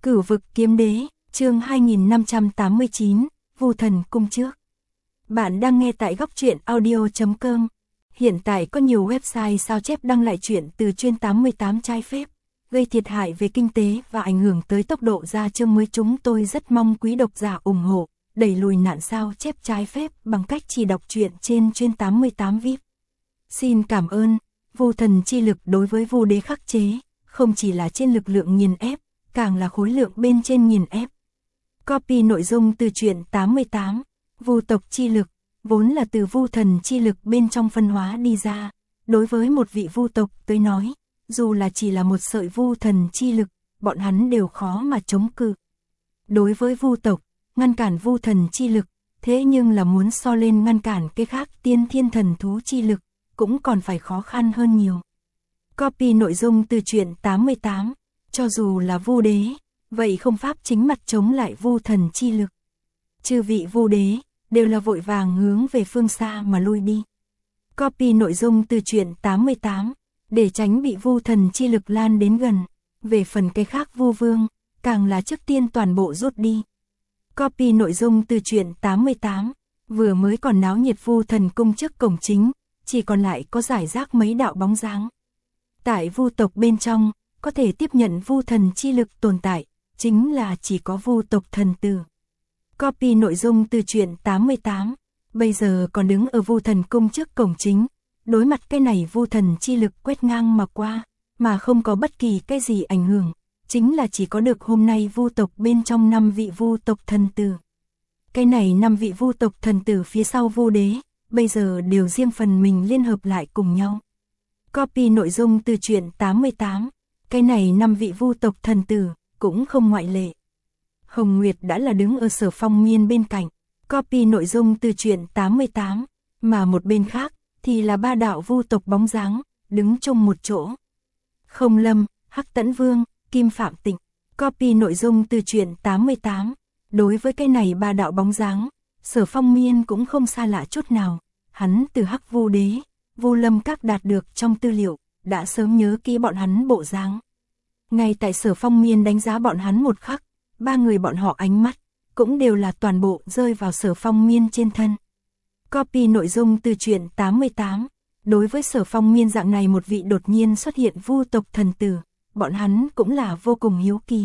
Cửu vực kiếm đế, chương 2589, Vu thần cung trước. Bạn đang nghe tại góc truyện audio.com. Hiện tại có nhiều website sao chép đăng lại truyện từ chuyên 88 trái phép, gây thiệt hại về kinh tế và ảnh hưởng tới tốc độ ra chương mới. Chúng tôi rất mong quý độc giả ủng hộ, đẩy lùi nạn sao chép trái phép bằng cách chỉ đọc truyện trên chuyên 88 VIP. Xin cảm ơn. Vu thần chi lực đối với Vu đế khắc chế, không chỉ là trên lực lượng nghiền ép, càng là khối lượng bên trên nghiền ép. Copy nội dung từ truyện 88. Vu tộc chi lực, vốn là từ vu thần chi lực bên trong phân hóa đi ra. Đối với một vị vu tộc tới nói, dù là chỉ là một sợi vu thần chi lực, bọn hắn đều khó mà chống cự. Đối với vu tộc, ngăn cản vu thần chi lực, thế nhưng là muốn so lên ngăn cản cái khác tiên thiên thần thú chi lực, cũng còn phải khó khăn hơn nhiều. Copy nội dung từ truyện 88. Cho dù là vu đế, vậy không pháp chính mặt chống lại vu thần chi lực. Chư vị vu đế, đều là vội vàng hướng về phương xa mà lui đi. Copy nội dung từ truyện 88, để tránh bị vu thần chi lực lan đến gần. Về phần cái khác vu vương, càng là trước tiên toàn bộ rút đi. Copy nội dung từ truyện 88, vừa mới còn náo nhiệt vu thần cung trước cổng chính, chỉ còn lại có rải rác mấy đạo bóng dáng. Tại vu tộc bên trong, có thể tiếp nhận vu thần chi lực tồn tại, chính là chỉ có vu tộc thần tử. Copy nội dung từ truyện 88, bây giờ còn đứng ở vu thần cung trước cổng chính, đối mặt cái này vu thần chi lực quét ngang mà qua, mà không có bất kỳ cái gì ảnh hưởng, chính là chỉ có được hôm nay vu tộc bên trong 5 vị vu tộc thần tử. Cái này 5 vị vu tộc thần tử phía sau vu đế, bây giờ đều riêng phần mình liên hợp lại cùng nhau. Copy nội dung từ truyện 88, cái này 5 vị vu tộc thần tử, cũng không ngoại lệ. Hồng Nguyệt đã là đứng ở Sở Phong Miên bên cạnh. Copy nội dung từ truyện 88, mà một bên khác, thì là 3 đạo vu tộc bóng dáng, đứng chung một chỗ. Không Lâm, Hắc Tẫn Vương, Kim Phạm Tịnh. Copy nội dung từ truyện 88, đối với cái này 3 đạo bóng dáng, Sở Phong Miên cũng không xa lạ chút nào. Hắn từ Hắc Vu Đế, Vu Lâm các đạt được trong tư liệu, đã sớm nhớ kỹ bọn hắn bộ dáng. Ngay tại Sở Phong Miên đánh giá bọn hắn một khắc, 3 người bọn họ ánh mắt, cũng đều là toàn bộ rơi vào Sở Phong Miên trên thân. Copy nội dung từ truyện 88, đối với Sở Phong Miên dạng này một vị đột nhiên xuất hiện vu tộc thần tử, bọn hắn cũng là vô cùng hiếu kỳ.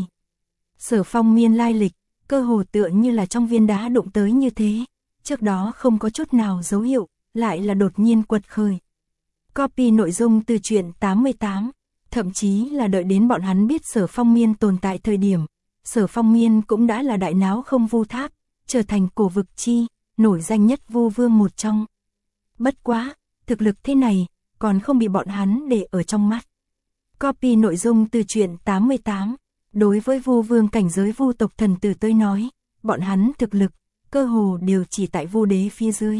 Sở Phong Miên lai lịch, cơ hồ tựa như là trong viên đá đụng tới như thế, trước đó không có chút nào dấu hiệu, lại là đột nhiên quật khởi. Copy nội dung từ truyện 88, thậm chí là đợi đến bọn hắn biết Sở Phong Miên tồn tại thời điểm, Sở Phong Miên cũng đã là đại náo không vu tháp, trở thành cổ vực chi, nổi danh nhất vu vương một trong. Bất quá, thực lực thế này, còn không bị bọn hắn để ở trong mắt. Copy nội dung từ truyện 88, đối với vu vương cảnh giới vu tộc thần tử tới nói, bọn hắn thực lực, cơ hồ đều chỉ tại vu đế phía dưới.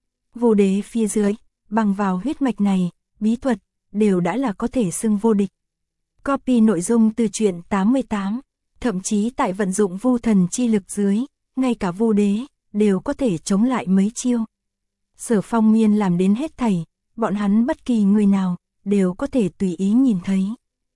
Vu đế phía dưới, bằng vào huyết mạch này, bí thuật, đều đã là có thể xưng vô địch. Copy nội dung từ truyện 88, thậm chí tại vận dụng vu thần chi lực dưới, ngay cả vu đế, đều có thể chống lại mấy chiêu. Sở Phong Miên làm đến hết thảy, bọn hắn bất kỳ người nào, đều có thể tùy ý nhìn thấy.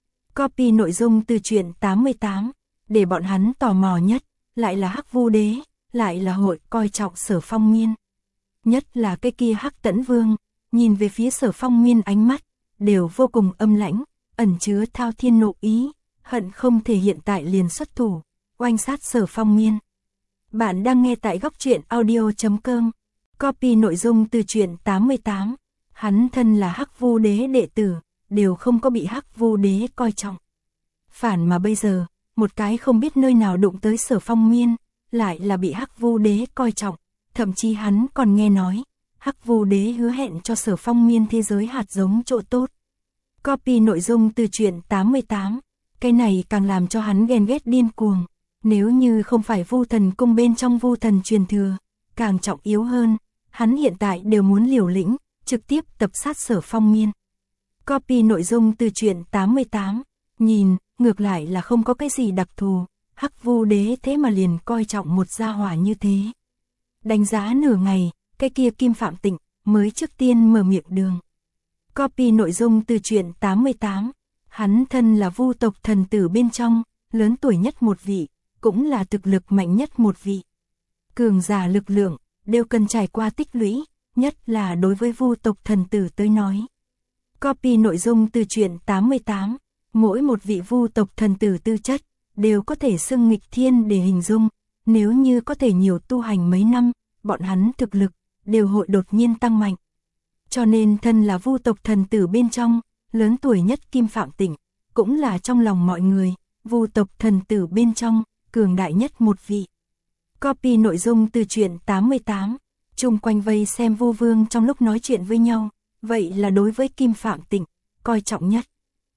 Copy nội dung từ truyện 88, để bọn hắn tò mò nhất, lại là Hắc Vu Đế, lại là hội coi trọng Sở Phong Miên. Nhất là cái kia Hắc Tẫn Vương, nhìn về phía Sở Phong Miên ánh mắt, đều vô cùng âm lãnh, ẩn chứa thao thiên nộ ý, hận không thể hiện tại liền xuất thủ, oanh sát Sở Phong Miên. Bạn đang nghe tại góc truyện audio.com. Copy nội dung từ truyện 88, hắn thân là Hắc Vu Đế đệ tử, đều không có bị Hắc Vu Đế coi trọng. Phản mà bây giờ, một cái không biết nơi nào đụng tới Sở Phong Miên, lại là bị Hắc Vu Đế coi trọng, thậm chí hắn còn nghe nói, Hắc Vu Đế hứa hẹn cho Sở Phong Miên thế giới hạt giống chỗ tốt. Copy nội dung từ truyện 88, cái này càng làm cho hắn ghen ghét điên cuồng, nếu như không phải vu thần cung bên trong vu thần truyền thừa, càng trọng yếu hơn, hắn hiện tại đều muốn liều lĩnh, trực tiếp tập sát Sở Phong Miên. Copy nội dung từ truyện 88, nhìn, ngược lại là không có cái gì đặc thù, Hắc Vu Đế thế mà liền coi trọng một gia hỏa như thế. Đánh giá nửa ngày, cái kia Kim Phạm Tịnh, mới trước tiên mở miệng đường. Copy nội dung từ truyện 88, hắn thân là vu tộc thần tử bên trong, lớn tuổi nhất một vị, cũng là thực lực mạnh nhất một vị. Cường giả lực lượng, đều cần trải qua tích lũy, nhất là đối với Vu tộc thần tử tới nói. Copy nội dung từ truyện 88, mỗi một vị Vu tộc thần tử tư chất, đều có thể xưng nghịch thiên để hình dung, nếu như có thể nhiều tu hành mấy năm, bọn hắn thực lực, đều hội đột nhiên tăng mạnh. Cho nên thân là Vu tộc thần tử bên trong, lớn tuổi nhất Kim Phạm Tịnh, cũng là trong lòng mọi người, Vu tộc thần tử bên trong, cường đại nhất một vị. Copy nội dung từ truyện 88, chung quanh vây xem Vu Vương trong lúc nói chuyện với nhau, vậy là đối với Kim Phạm Tịnh, coi trọng nhất.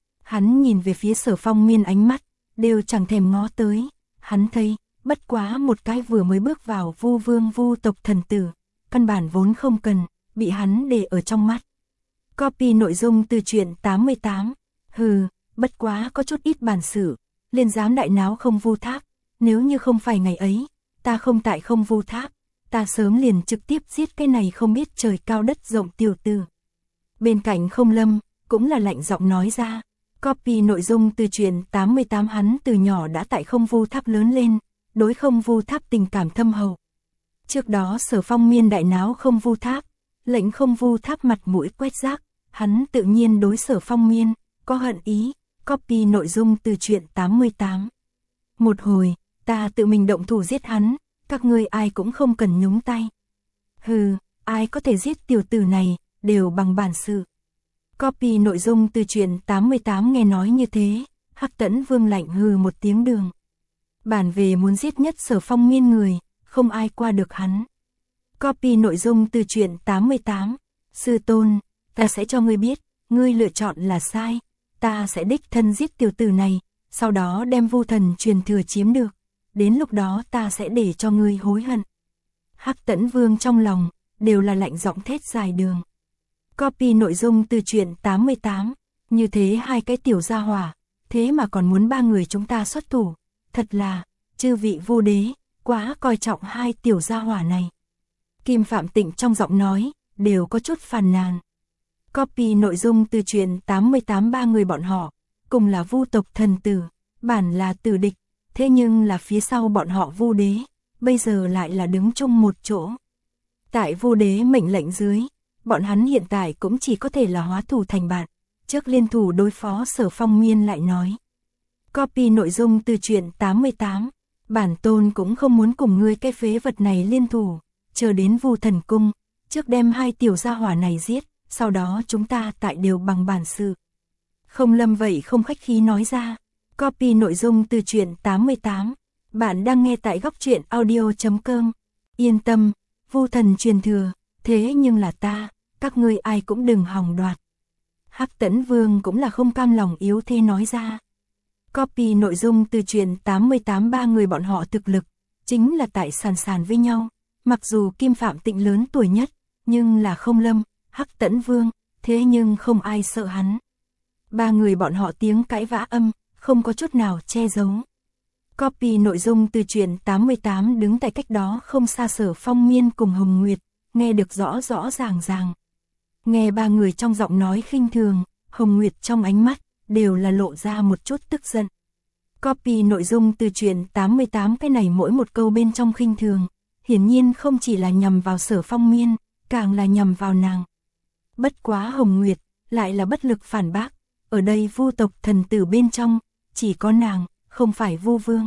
Hắn nhìn về phía Sở Phong Miên ánh mắt, đều chẳng thèm ngó tới, hắn thấy, bất quá một cái vừa mới bước vào Vu Vương Vu tộc thần tử, căn bản vốn không cần, bị hắn để ở trong mắt. Copy nội dung từ truyện 88, hừ, bất quá có chút ít bản sự, liền dám đại náo Không Vu Tháp, nếu như không phải ngày ấy, ta không tại Không Vu Tháp, ta sớm liền trực tiếp giết cái này không biết trời cao đất rộng tiểu tử. Bên cạnh Không Lâm, cũng là lạnh giọng nói ra. Copy nội dung từ truyện 88, hắn từ nhỏ đã tại Không Vu Tháp lớn lên, đối Không Vu Tháp tình cảm thâm hậu. Trước đó Sở Phong Miên đại náo Không Vu Tháp, lệnh Không Vu Tháp mặt mũi quét rác, hắn tự nhiên đối Sở Phong Miên có hận ý. Copy nội dung từ truyện 88. Một hồi, ta tự mình động thủ giết hắn, các ngươi ai cũng không cần nhúng tay. Hừ, ai có thể giết tiểu tử này, đều bằng bản sự. Copy nội dung từ truyện 88 nghe nói như thế, Hắc Tẫn Vương lạnh hừ một tiếng đường. Bản về muốn giết nhất Sở Phong Miên người, không ai qua được hắn. Copy nội dung từ truyện 88, sư tôn, ta sẽ cho ngươi biết, ngươi lựa chọn là sai, ta sẽ đích thân giết tiểu tử này, sau đó đem Vu thần truyền thừa chiếm được, đến lúc đó ta sẽ để cho ngươi hối hận. Hắc Tẫn Vương trong lòng, đều là lạnh giọng thét dài đường. Copy nội dung từ truyện 88, như thế hai cái tiểu gia hỏa, thế mà còn muốn ba người chúng ta xuất thủ, thật là, chư vị Vu đế, quá coi trọng hai tiểu gia hỏa này. Kim Phạm Tịnh trong giọng nói, đều có chút phàn nàn. Copy nội dung từ truyện 88, ba người bọn họ, cùng là Vu tộc thần tử, bản là tử địch, thế nhưng là phía sau bọn họ Vu đế, bây giờ lại là đứng chung một chỗ. Tại Vu đế mệnh lệnh dưới, bọn hắn hiện tại cũng chỉ có thể là hóa thủ thành bạn, trước liên thủ đối phó Sở Phong Miên lại nói. Copy nội dung từ truyện 88, bản tôn cũng không muốn cùng ngươi cái phế vật này liên thủ, chờ đến Vu thần cung, trước đem hai tiểu gia hỏa này giết, sau đó chúng ta tại đều bằng bản sự. Không Lâm vậy không khách khí nói ra. Copy nội dung từ truyện 88, bạn đang nghe tại góc truyện audio.com. Yên tâm, Vu thần truyền thừa, thế nhưng là ta, các ngươi ai cũng đừng hòng đoạt. Hắc Tẫn Vương cũng là không cam lòng yếu thế nói ra. Copy nội dung từ truyện 88, ba người bọn họ thực lực, chính là tại sàn sàn với nhau, mặc dù Kim Phạm Tịnh lớn tuổi nhất, nhưng là Không Lâm, Hắc Tẫn Vương, thế nhưng không ai sợ hắn. Ba người bọn họ tiếng cãi vã âm, không có chút nào che giấu. Copy nội dung từ truyện 88 đứng tại cách đó không xa Sở Phong Miên cùng Hồng Nguyệt, nghe được rõ rõ ràng ràng. Nghe ba người trong giọng nói khinh thường, Hồng Nguyệt trong ánh mắt, đều là lộ ra một chút tức giận. Copy nội dung từ truyện 88, cái này mỗi một câu bên trong khinh thường, hiển nhiên không chỉ là nhằm vào Sở Phong Miên, càng là nhằm vào nàng. Bất quá Hồng Nguyệt, lại là bất lực phản bác, ở đây Vu tộc thần tử bên trong, chỉ có nàng, không phải Vu Vương.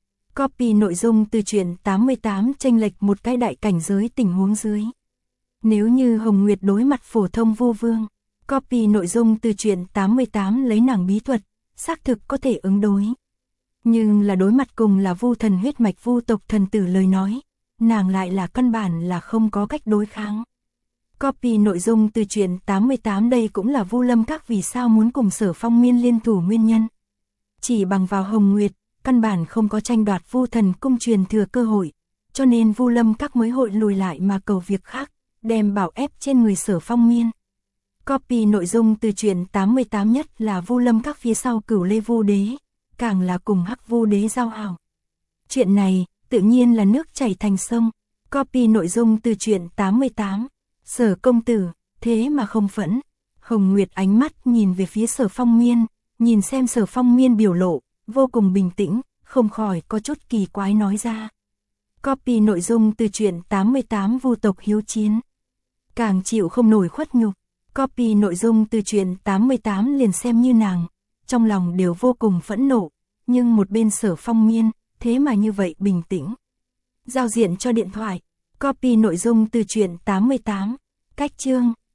Copy nội dung từ truyện 88 chênh lệch một cái đại cảnh giới tình huống dưới. Nếu như Hồng Nguyệt đối mặt phổ thông Vu Vương, copy nội dung từ truyện 88 lấy nàng bí thuật, xác thực có thể ứng đối. Nhưng là đối mặt cùng là Vu thần huyết mạch Vu tộc thần tử lời nói, nàng lại là căn bản là không có cách đối kháng. Copy nội dung từ truyện 88, đây cũng là Vu Lâm Các vì sao muốn cùng Sở Phong Miên liên thủ nguyên nhân. Chỉ bằng vào Hồng Nguyệt, căn bản không có tranh đoạt Vu thần cung truyền thừa cơ hội, cho nên Vu Lâm Các mới hội lùi lại mà cầu việc khác, đem bảo ép trên người Sở Phong Miên. Copy nội dung từ truyện 88 nhất là Vu Lâm Các phía sau Cửu Lê Vu đế, càng là cùng Hắc Vu đế giao hảo. Chuyện này, tự nhiên là nước chảy thành sông. Copy nội dung từ truyện 88, Sở công tử, thế mà không phẫn. Hồng Nguyệt ánh mắt nhìn về phía Sở Phong Miên, nhìn xem Sở Phong Miên biểu lộ, vô cùng bình tĩnh, không khỏi có chút kỳ quái nói ra. Copy nội dung từ truyện 88 Vu tộc hiếu chiến. Càng chịu không nổi khuất nhục, copy nội dung từ truyện 88 liền xem như nàng, trong lòng đều vô cùng phẫn nộ, nhưng một bên Sở Phong Miên, thế mà như vậy bình tĩnh. Giao diện cho điện thoại, copy nội dung từ truyện 88, cách chương.